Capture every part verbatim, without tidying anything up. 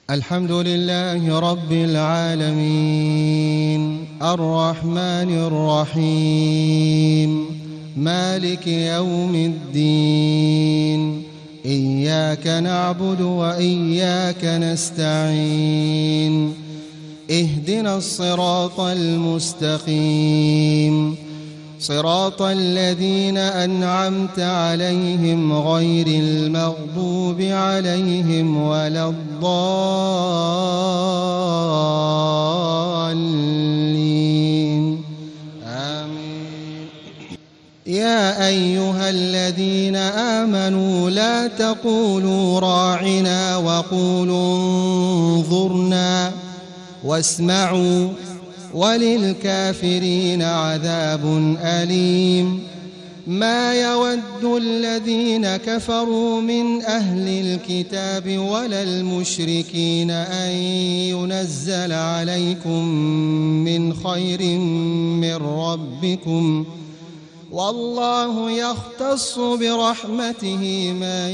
الحمد لله رب العالمين الرحمن الرحيم مالك يوم الدين إياك نعبد وإياك نستعين اهدنا الصراط المستقيم صراط الذين أنعمت عليهم غير المغضوب عليهم ولا الضالين آمين. يا أيها الذين آمنوا لا تقولوا راعنا وقولوا انظرنا واسمعوا وللكافرين عذاب أليم. ما يود الذين كفروا من أهل الكتاب ولا المشركين أن ينزل عليكم من خير من ربكم والله يختص برحمته من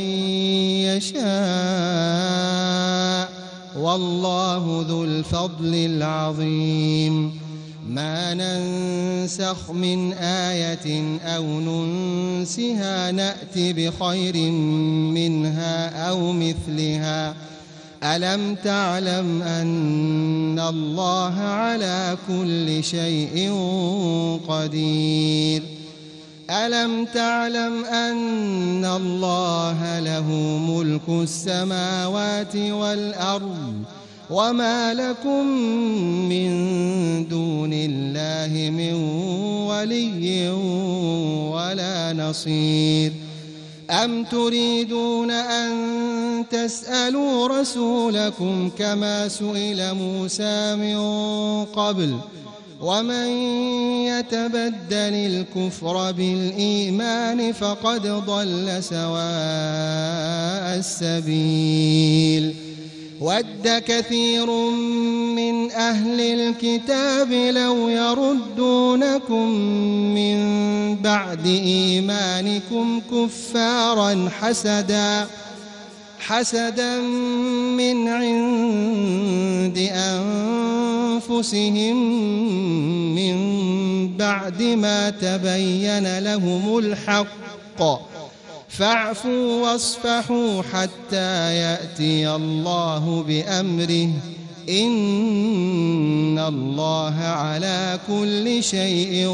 يشاء والله ذو الفضل العظيم. ما ننسخ من آية أو ننسها نأت بخير منها أو مثلها. ألم تعلم أن الله على كل شيء قدير؟ ألم تعلم أن الله له ملك السماوات والأرض وما لكم من دون الله من ولي ولا نصير؟ أم تريدون أن تسألوا رسولكم كما سئل موسى من قبل ومن يتبدل الكفر بالإيمان فقد ضل سواء السبيل. ود كثير من أهل الكتاب لو يردونكم من بعد إيمانكم كفارا حسدا حسدا من عند أنفسهم من بعد ما تبين لهم الحق فاعفوا واصفحوا حتى يأتي الله بأمره إن الله على كل شيء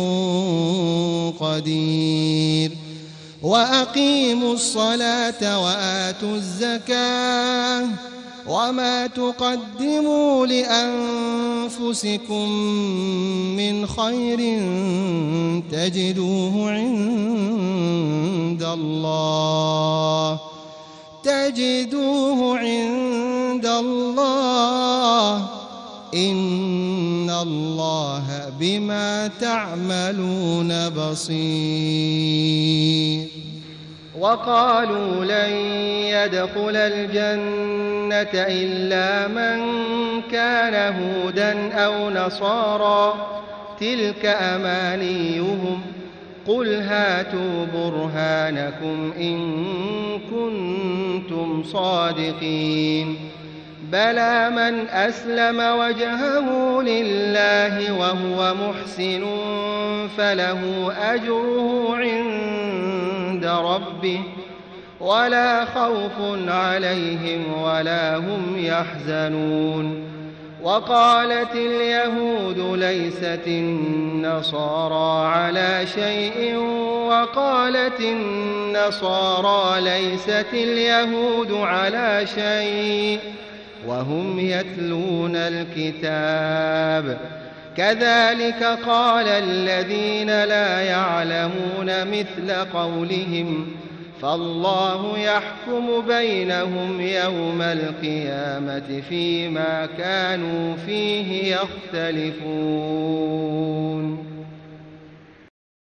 قدير. وأقيموا الصلاة وآتوا الزكاة وما تقدموا لأنفسكم من خير تجدوه عند الله تجدوه عند الله إن الله بما تعملون بصير. وقالوا لن يدخل الجنة إلا من كان هودا أو نصارى تلك أمانيهم قل هاتوا برهانكم إن كنتم صادقين. بلى من أسلم وجهه لله وهو محسن فله أجره عند ربه ولا خوف عليهم ولا هم يحزنون. وقالت اليهود ليست النصارى على شيء وقالت النصارى ليست اليهود على شيء وهم يتلون الكتاب كذلك قال الذين لا يعلمون مثل قولهم فالله يحكم بينهم يوم القيامة فيما كانوا فيه يختلفون.